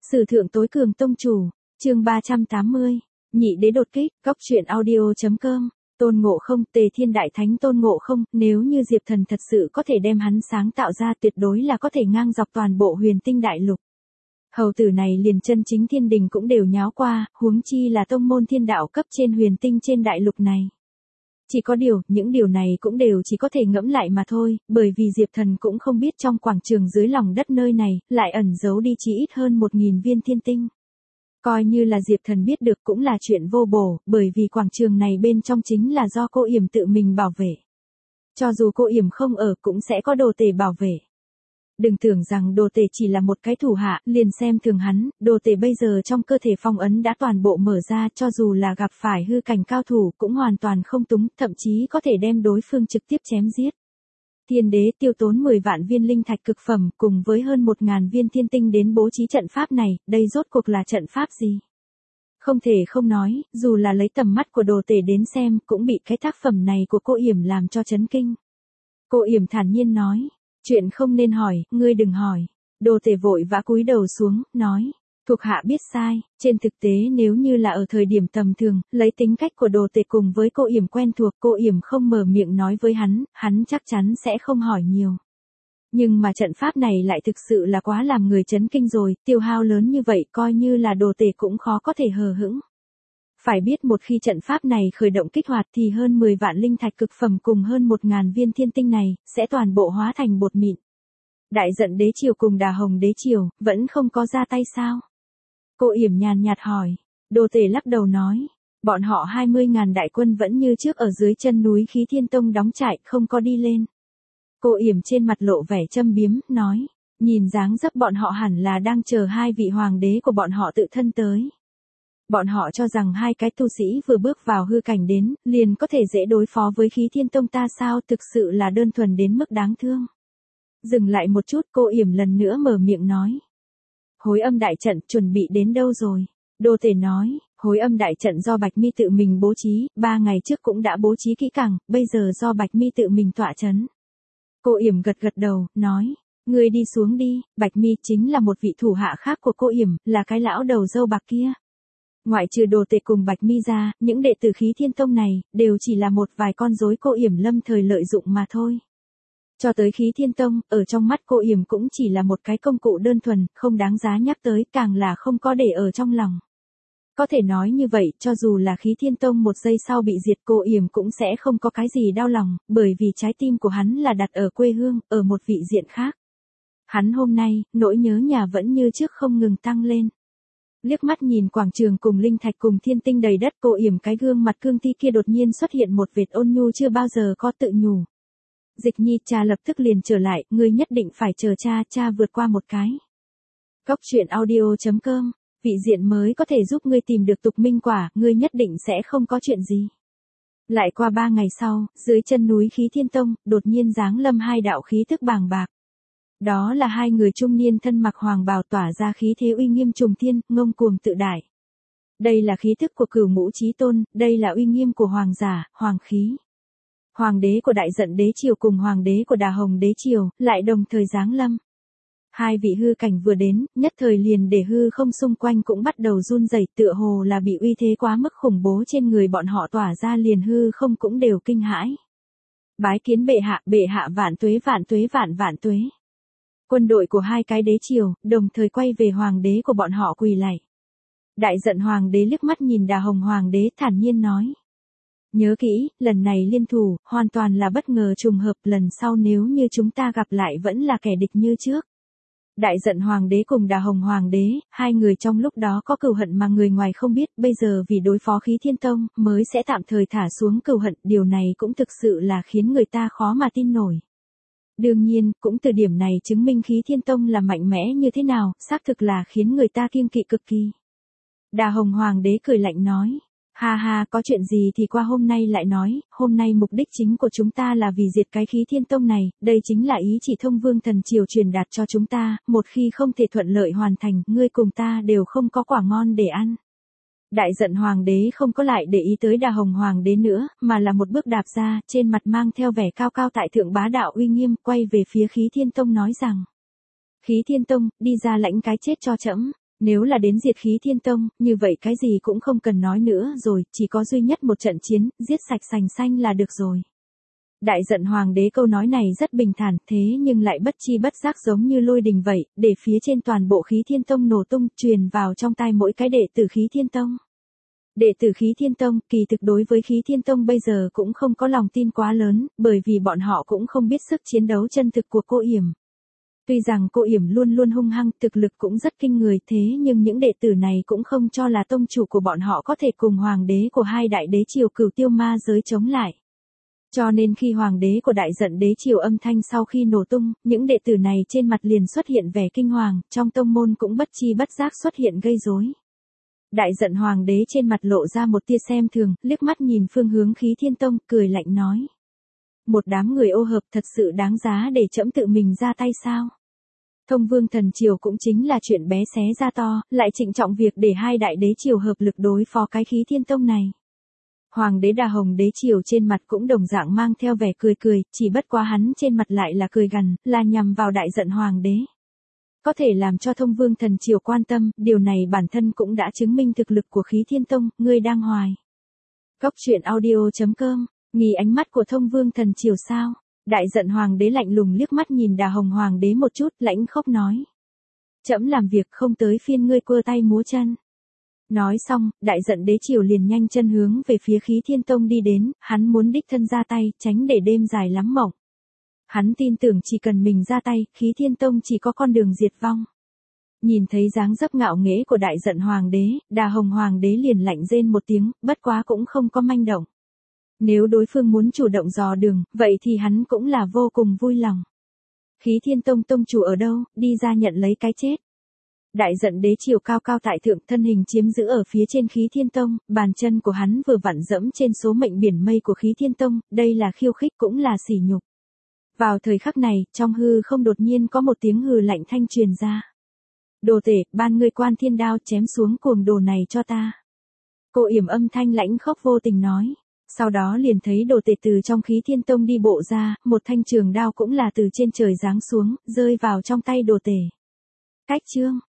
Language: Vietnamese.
Sử thượng tối cường tông chủ, chương 380, nhị đế đột kích, góc truyện audio.com, Tôn Ngộ Không, Tề Thiên Đại Thánh Tôn Ngộ Không, nếu như Diệp Thần thật sự có thể đem hắn sáng tạo ra tuyệt đối là có thể ngang dọc toàn bộ huyền tinh đại lục. Hầu tử này liền chân chính thiên đình cũng đều nháo qua, huống chi là tông môn thiên đạo cấp trên huyền tinh trên đại lục này. Chỉ có điều, những điều này cũng đều chỉ có thể ngẫm lại mà thôi, bởi vì Diệp Thần cũng không biết trong quảng trường dưới lòng đất nơi này, lại ẩn giấu đi chỉ ít hơn 1.000 viên thiên tinh. Coi như là Diệp Thần biết được cũng là chuyện vô bổ, bởi vì quảng trường này bên trong chính là do cô Yểm tự mình bảo vệ. Cho dù cô Yểm không ở cũng sẽ có đồ tể bảo vệ. Đừng tưởng rằng đồ tể chỉ là một cái thủ hạ, liền xem thường hắn, đồ tể bây giờ trong cơ thể phong ấn đã toàn bộ mở ra, cho dù là gặp phải hư cảnh cao thủ cũng hoàn toàn không túng, thậm chí có thể đem đối phương trực tiếp chém giết. Thiên đế tiêu tốn 10 vạn viên linh thạch cực phẩm cùng với hơn 1.000 viên thiên tinh đến bố trí trận pháp này, đây rốt cuộc là trận pháp gì? Không thể không nói, dù là lấy tầm mắt của đồ tể đến xem cũng bị cái tác phẩm này của cô Yểm làm cho chấn kinh. Cô Yểm thản nhiên nói. Chuyện không nên hỏi, ngươi đừng hỏi. Đồ tể vội vã cúi đầu xuống, nói. Thuộc hạ biết sai, trên thực tế nếu như là ở thời điểm tầm thường, lấy tính cách của đồ tể cùng với cô Yểm quen thuộc, cô Yểm không mở miệng nói với hắn chắc chắn sẽ không hỏi nhiều. Nhưng mà trận pháp này lại thực sự là quá làm người chấn kinh rồi, tiêu hao lớn như vậy coi như là đồ tể cũng khó có thể hờ hững. Phải biết một khi trận pháp này khởi động kích hoạt thì hơn 10 vạn linh thạch cực phẩm cùng hơn 1.000 viên thiên tinh này, sẽ toàn bộ hóa thành bột mịn. Đại Giận Đế Triều cùng Đà Hồng Đế Triều, vẫn không có ra tay sao? Cô Yểm nhàn nhạt hỏi. Đồ tể lắc đầu nói. Bọn họ 20.000 đại quân vẫn như trước ở dưới chân núi Khí Thiên Tông đóng trại, không có đi lên. Cô Yểm trên mặt lộ vẻ châm biếm, nói. Nhìn dáng dấp bọn họ hẳn là đang chờ hai vị hoàng đế của bọn họ tự thân tới. Bọn họ cho rằng hai cái tu sĩ vừa bước vào hư cảnh đến, liền có thể dễ đối phó với Khí Thiên Tông ta sao, thực sự là đơn thuần đến mức đáng thương. Dừng lại một chút, cô Yểm lần nữa mở miệng nói. Hối âm đại trận chuẩn bị đến đâu rồi? Đồ tể nói, hối âm đại trận do Bạch Mi tự mình bố trí, 3 ngày trước cũng đã bố trí kỹ càng, bây giờ do Bạch Mi tự mình tọa chấn. Cô Yểm gật gật đầu, nói. Ngươi đi xuống đi, Bạch Mi chính là một vị thủ hạ khác của cô Yểm, là cái lão đầu râu bạc kia. Ngoại trừ đồ tể cùng Bạch Mi ra, những đệ tử Khí Thiên Tông này, đều chỉ là một vài con rối cô Yểm lâm thời lợi dụng mà thôi. Cho tới Khí Thiên Tông, ở trong mắt cô Yểm cũng chỉ là một cái công cụ đơn thuần, không đáng giá nhắc tới, càng là không có để ở trong lòng. Có thể nói như vậy, cho dù là Khí Thiên Tông một giây sau bị diệt cô Yểm cũng sẽ không có cái gì đau lòng, bởi vì trái tim của hắn là đặt ở quê hương, ở một vị diện khác. Hắn hôm nay, nỗi nhớ nhà vẫn như trước không ngừng tăng lên. Liếc mắt nhìn quảng trường cùng linh thạch cùng thiên tinh đầy đất, cô Yểm cái gương mặt cương thi kia đột nhiên xuất hiện một vệt ôn nhu chưa bao giờ có tự nhủ. Dịch Nhi, cha lập tức liền trở lại, ngươi nhất định phải chờ cha vượt qua một cái. Góc truyện audio.com, vị diện mới có thể giúp ngươi tìm được tục minh quả, ngươi nhất định sẽ không có chuyện gì. Lại qua 3 ngày sau, dưới chân núi Khí Thiên Tông, đột nhiên giáng lâm hai đạo khí thức bàng bạc. Đó là hai người trung niên thân mặc hoàng bào tỏa ra khí thế uy nghiêm trùng thiên, ngông cuồng tự đại. Đây là khí thức của Cửu Ngũ Chí Tôn, đây là uy nghiêm của hoàng giả, hoàng khí. Hoàng đế của Đại Giận Đế Triều cùng hoàng đế của Đà Hồng Đế Triều, lại đồng thời giáng lâm. Hai vị hư cảnh vừa đến, nhất thời liền để hư không xung quanh cũng bắt đầu run rẩy, tựa hồ là bị uy thế quá mức khủng bố trên người bọn họ tỏa ra, liền hư không cũng đều kinh hãi. Bái kiến bệ hạ vạn tuế vạn tuế. Quân đội của hai cái đế triều, đồng thời quay về hoàng đế của bọn họ quỳ lạy. Đại Giận hoàng đế liếc mắt nhìn Đà Hồng hoàng đế thản nhiên nói. Nhớ kỹ, lần này liên thủ, hoàn toàn là bất ngờ trùng hợp, lần sau nếu như chúng ta gặp lại vẫn là kẻ địch như trước. Đại Giận hoàng đế cùng Đà Hồng hoàng đế, hai người trong lúc đó có cừu hận mà người ngoài không biết, bây giờ vì đối phó Khí Thiên Tông, mới sẽ tạm thời thả xuống cừu hận, điều này cũng thực sự là khiến người ta khó mà tin nổi. Đương nhiên, cũng từ điểm này chứng minh Khí Thiên Tông là mạnh mẽ như thế nào, xác thực là khiến người ta kiêng kỵ cực kỳ. Đà Hồng hoàng đế cười lạnh nói. Ha ha, có chuyện gì thì qua hôm nay lại nói, hôm nay mục đích chính của chúng ta là vì diệt cái Khí Thiên Tông này, đây chính là ý chỉ Thông Vương Thần Triều truyền đạt cho chúng ta, một khi không thể thuận lợi hoàn thành, ngươi cùng ta đều không có quả ngon để ăn. Đại Giận hoàng đế không có lại để ý tới Đà Hồng hoàng đế nữa, mà là một bước đạp ra, trên mặt mang theo vẻ cao cao tại thượng bá đạo uy nghiêm, quay về phía Khí Thiên Tông nói rằng. Khí Thiên Tông, đi ra lãnh cái chết cho trẫm. Nếu là đến diệt khí thiên tông, như vậy cái gì cũng không cần nói nữa rồi, chỉ có duy nhất một trận chiến, giết sạch sành xanh là được rồi. Đại giận hoàng đế câu nói này rất bình thản, thế nhưng lại bất chi bất giác giống như lôi đình vậy, để phía trên toàn bộ khí thiên tông nổ tung, truyền vào trong tai mỗi cái đệ tử khí thiên tông. Đệ tử khí thiên tông, kỳ thực đối với khí thiên tông bây giờ cũng không có lòng tin quá lớn, bởi vì bọn họ cũng không biết sức chiến đấu chân thực của cô Yểm. Tuy rằng cô Yểm luôn luôn hung hăng, thực lực cũng rất kinh người thế nhưng những đệ tử này cũng không cho là tông chủ của bọn họ có thể cùng hoàng đế của hai đại đế triều Cửu Tiêu Ma giới chống lại. Cho nên khi hoàng đế của đại giận đế triều âm thanh sau khi nổ tung, những đệ tử này trên mặt liền xuất hiện vẻ kinh hoàng, trong tông môn cũng bất chi bất giác xuất hiện gây rối. Đại giận hoàng đế trên mặt lộ ra một tia xem thường, liếc mắt nhìn phương hướng khí thiên tông, cười lạnh nói. Một đám người ô hợp thật sự đáng giá để trẫm tự mình ra tay sao? Thông vương thần triều cũng chính là chuyện bé xé ra to, lại trịnh trọng việc để hai đại đế triều hợp lực đối phó cái khí thiên tông này. Hoàng đế Đà Hồng đế triều trên mặt cũng đồng dạng mang theo vẻ cười cười, chỉ bất quá hắn trên mặt lại là cười gằn, là nhằm vào đại giận hoàng đế. Có thể làm cho thông vương thần triều quan tâm, điều này bản thân cũng đã chứng minh thực lực của khí thiên tông, ngươi đang hoài. Cốc truyện audio.com, nghi ánh mắt của thông vương thần triều sao? Đại giận hoàng đế lạnh lùng liếc mắt nhìn Đà Hồng hoàng đế một chút, lãnh khốc nói. Trẫm làm việc không tới phiên ngươi quơ tay múa chân. Nói xong, đại giận đế triều liền nhanh chân hướng về phía khí thiên tông đi đến, hắn muốn đích thân ra tay, tránh để đêm dài lắm mộng. Hắn tin tưởng chỉ cần mình ra tay, khí thiên tông chỉ có con đường diệt vong. Nhìn thấy dáng dấp ngạo nghễ của đại giận hoàng đế, Đà Hồng hoàng đế liền lạnh rên một tiếng, bất quá cũng không có manh động. Nếu đối phương muốn chủ động dò đường, vậy thì hắn cũng là vô cùng vui lòng. Khí thiên tông tông chủ ở đâu, đi ra nhận lấy cái chết. Đại giận đế triều cao cao tại thượng, thân hình chiếm giữ ở phía trên khí thiên tông, bàn chân của hắn vừa vặn dẫm trên số mệnh biển mây của khí thiên tông, đây là khiêu khích cũng là sỉ nhục. Vào thời khắc này, trong hư không đột nhiên có một tiếng hừ lạnh thanh truyền ra. Đồ tể, ban ngươi quan thiên đao chém xuống cuồng đồ này cho ta. Cô Yểm âm thanh lãnh khốc vô tình nói. Sau đó liền thấy đồ tể từ trong khí thiên tông đi bộ ra, một thanh trường đao cũng là từ trên trời giáng xuống, rơi vào trong tay đồ tể. Cách chương.